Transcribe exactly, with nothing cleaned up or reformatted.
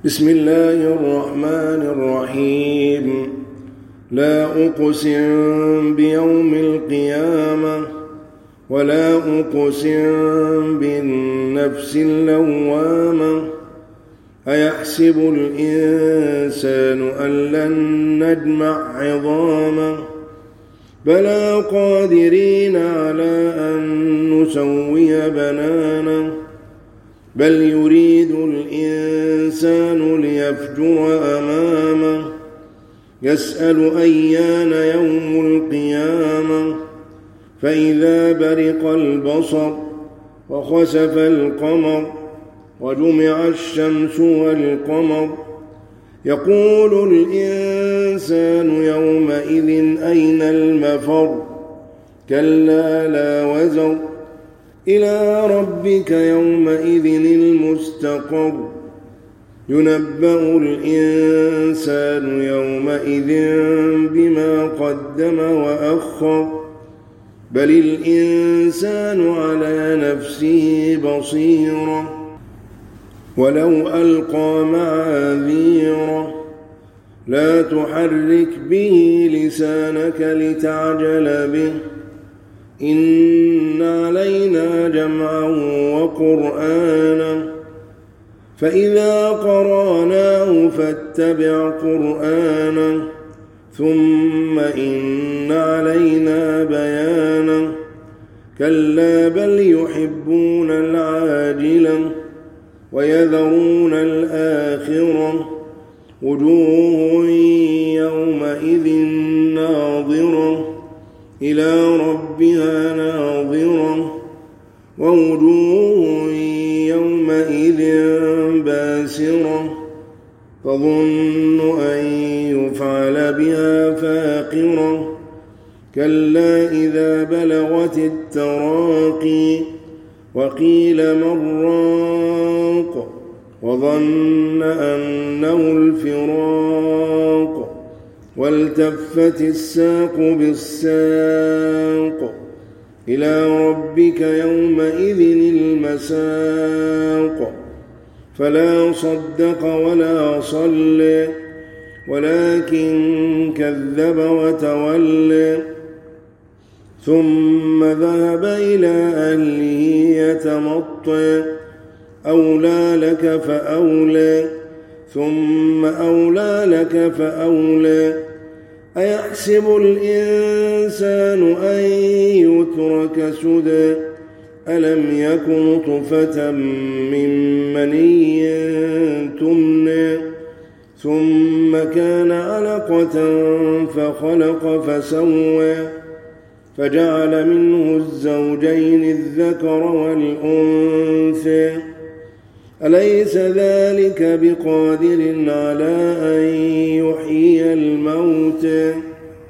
بسم الله الرحمن الرحيم. لا أقسم بيوم القيامة ولا أقسم بالنفس اللوامة أيحسب الإنسان أن لن نجمع عظامه بلى قادرين على أن نسوي بنانه بل يريد الإنسان ليفجر أمامه يسأل أيان يوم القيامة فإذا برق البصر وخسف القمر وجمع الشمس والقمر يقول الإنسان يومئذ أين المفر كلا لا وزر إلى ربك يومئذ المستقر ينبأ الإنسان يومئذ بما قدم وأخر بل الإنسان على نفسه بصيرة ولو ألقى معاذيره لا تحرك به لسانك لتعجل به إن علينا جمعه وقرآنه فإذا قرأناه فاتبع قرآنه ثم إن علينا بيانه كلا بل يحبون العاجلة ويذرون الآخرة وجوه يومئذ ناظرة إلى ربها ناظرة ووجوه يومئذ باسرة تظن أن يفعل بها فاقرة كلا إذا بلغت التراقي وقيل من راق وظن أنه الفراق والتفت الساق بالساق إلى ربك يومئذ المساق فلا صدق ولا صلى ولكن كذب وتولى ثم ذهب إلى أهله يتمطى أولى لك فأولى ثم أولى لك فأولى أيحسب الإنسان أن يترك سدى ألم يك نطفة من مني تمنى ثم كان علقة فخلق فسوى فجعل منه الزوجين الذكر والأنثى أليس ذلك بقادر على أن يحيي الموتى